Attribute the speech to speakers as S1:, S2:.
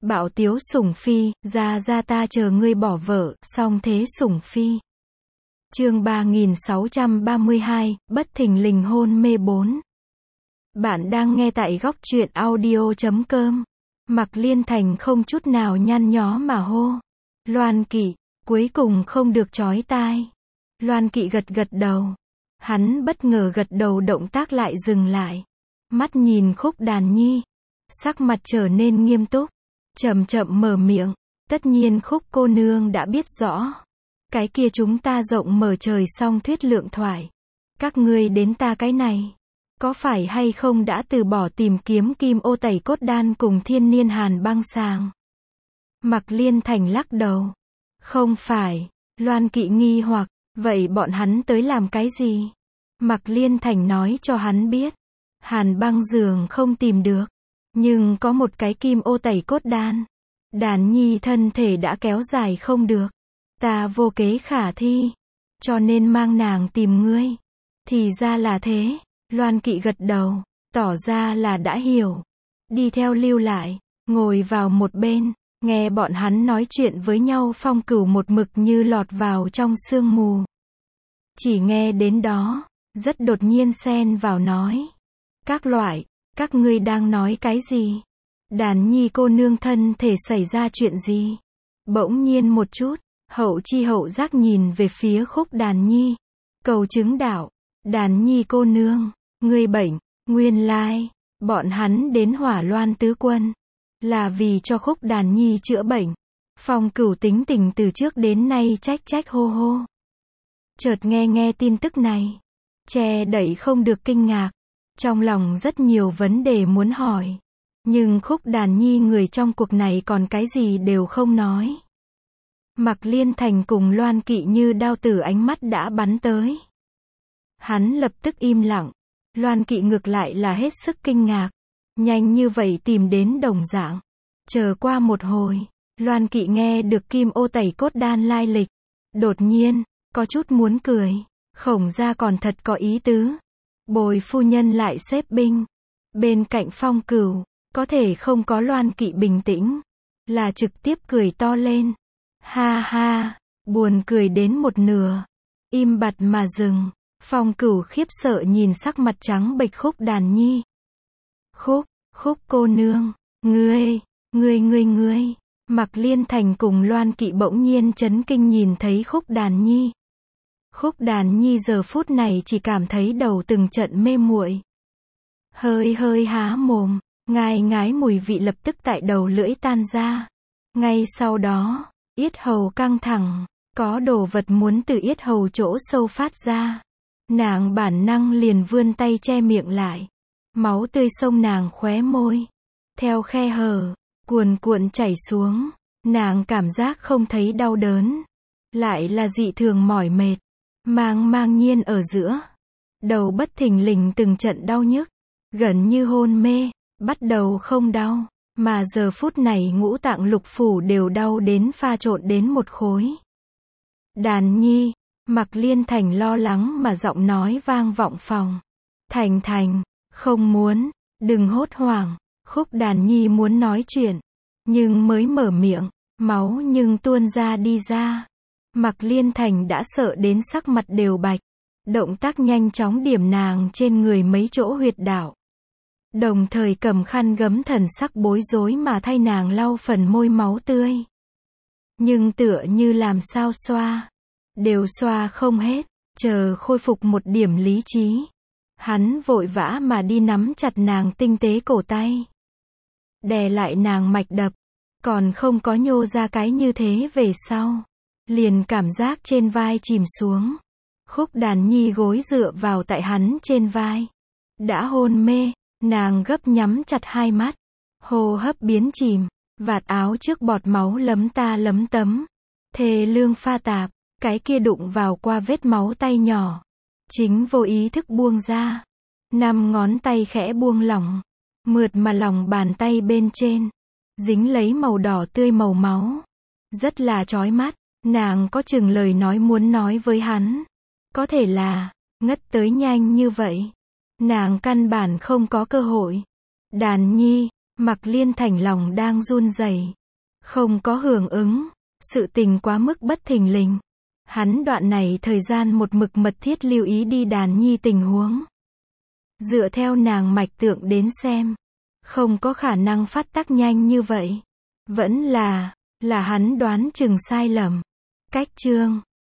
S1: Bạo tiếu sủng phi, ra ra ta chờ ngươi bỏ vợ, song thế sủng phi. Chương 3632, bất thình lình hôn mê 4. Bạn đang nghe tại góc truyện audio.com. Mạc Liên Thành không chút nào nhăn nhó mà hô. Loan Kỵ, cuối cùng không được chói tai. Loan Kỵ gật gật đầu. Hắn bất ngờ gật đầu, động tác lại dừng lại. Mắt nhìn Khúc Đàn Nhi. Sắc mặt trở nên nghiêm túc. Chậm chậm mở miệng. Tất nhiên Khúc cô nương đã biết rõ. Cái kia chúng ta rộng mở trời song thuyết lượng thoại. Các ngươi đến ta cái này. Có phải hay không đã từ bỏ tìm kiếm kim ô tẩy cốt đan cùng thiên niên hàn băng sàng? Mạc Liên Thành lắc đầu. Không phải. Loan Kỵ nghi hoặc. Vậy bọn hắn tới làm cái gì? Mạc Liên Thành nói cho hắn biết. Hàn băng giường không tìm được. Nhưng có một cái kim ô tẩy cốt đan. Đàn Nhi thân thể đã kéo dài không được. Ta vô kế khả thi. Cho nên mang nàng tìm ngươi. Thì ra là thế. Loan Kỵ gật đầu. Tỏ ra là đã hiểu. Đi theo lưu lại. Ngồi vào một bên. Nghe bọn hắn nói chuyện với nhau. Phong Cửu một mực như lọt vào trong sương mù. Chỉ nghe đến đó. Rất đột nhiên xen vào nói. Các ngươi đang nói cái gì? Đàn Nhi cô nương thân thể xảy ra chuyện gì? Bỗng nhiên một chút. Hậu chi hậu giác nhìn về phía Khúc Đàn Nhi. Cầu chứng đạo. Đàn Nhi cô nương. Ngươi bệnh. Nguyên lai. Bọn hắn đến Hỏa Loan Tứ Quân. Là vì cho Khúc Đàn Nhi chữa bệnh. Phong Cửu tính tình từ trước đến nay trách hô hô. Chợt nghe tin tức này. Che đậy không được kinh ngạc. Trong lòng rất nhiều vấn đề muốn hỏi. Nhưng Khúc Đàn Nhi người trong cuộc này còn cái gì đều không nói. Mạc Liên Thành cùng Loan Kỵ như đao tử ánh mắt đã bắn tới. Hắn lập tức im lặng. Loan Kỵ ngược lại là hết sức kinh ngạc. Nhanh như vậy tìm đến đồng dạng. Chờ qua một hồi. Loan Kỵ nghe được kim ô tẩy cốt đan lai lịch. Đột nhiên, có chút muốn cười. Khổng gia còn thật có ý tứ. Bồi phu nhân lại xếp binh. Bên cạnh Phong Cửu. Có thể không có Loan Kỵ bình tĩnh. Là trực tiếp cười to lên. Ha ha, buồn cười đến một nửa. Im bặt mà dừng. Phong Cửu khiếp sợ nhìn sắc mặt trắng bệch Khúc Đàn Nhi. Khúc cô nương. Ngươi. Mạc Liên Thành cùng Loan Kỵ bỗng nhiên chấn kinh nhìn thấy Khúc Đàn Nhi. Khúc Đàn Nhi giờ phút này chỉ cảm thấy đầu từng trận mê muội. Hơi há mồm. Ngái mùi vị lập tức tại đầu lưỡi tan ra. Ngay sau đó, yết hầu căng thẳng, có đồ vật muốn từ yết hầu chỗ sâu phát ra. Nàng bản năng liền vươn tay che miệng lại. Máu tươi xông nàng khóe môi. Theo khe hở, cuồn chảy xuống. Nàng cảm giác không thấy đau đớn. Lại là dị thường mỏi mệt. Mang nhiên ở giữa. Đầu bất thình lình từng trận đau nhức. Gần như hôn mê. Bắt đầu không đau, mà giờ phút này ngũ tạng lục phủ đều đau đến pha trộn đến một khối. Đàn Nhi, Mạc Liên Thành lo lắng mà giọng nói vang vọng phòng. Thành, không muốn, đừng hốt hoảng. Khúc Đàn Nhi muốn nói chuyện, nhưng mới mở miệng, máu nhưng tuôn đi ra. Mạc Liên Thành đã sợ đến sắc mặt đều bạch. Động tác nhanh chóng điểm nàng trên người mấy chỗ huyệt đạo. Đồng thời cầm khăn gấm thần sắc bối rối mà thay nàng lau phần môi máu tươi. Nhưng tựa như làm sao xoa. Đều xoa không hết. Chờ khôi phục một điểm lý trí. Hắn vội vã mà đi nắm chặt nàng tinh tế cổ tay. Đè lại nàng mạch đập. Còn không có nhô ra cái như thế về sau. Liền cảm giác trên vai chìm xuống. Khúc Đàn Nhi gối dựa vào tại hắn trên vai. Đã hôn mê. Nàng gấp nhắm chặt hai mắt. Hô hấp biến chìm. Vạt áo trước bọt máu lấm ta lấm tấm. Thê lương pha tạp. Cái kia đụng vào qua vết máu tay nhỏ. Chính vô ý thức buông ra. 5 ngón tay khẽ buông lỏng. Mượt mà lòng bàn tay bên trên. Dính lấy màu đỏ tươi màu máu. Rất là chói mắt. Nàng có chừng lời nói muốn nói với hắn. Có thể là, ngất tới nhanh như vậy. Nàng căn bản không có cơ hội. Đàn Nhi, Mạc Liên Thành lòng đang run rẩy, không có hưởng ứng, sự tình quá mức bất thình lình. Hắn đoạn này thời gian một mực mật thiết lưu ý đi đàn nhi tình huống. Dựa theo nàng mạch tượng đến xem, không có khả năng phát tác nhanh như vậy. Vẫn là hắn đoán chừng sai lầm. Cách chương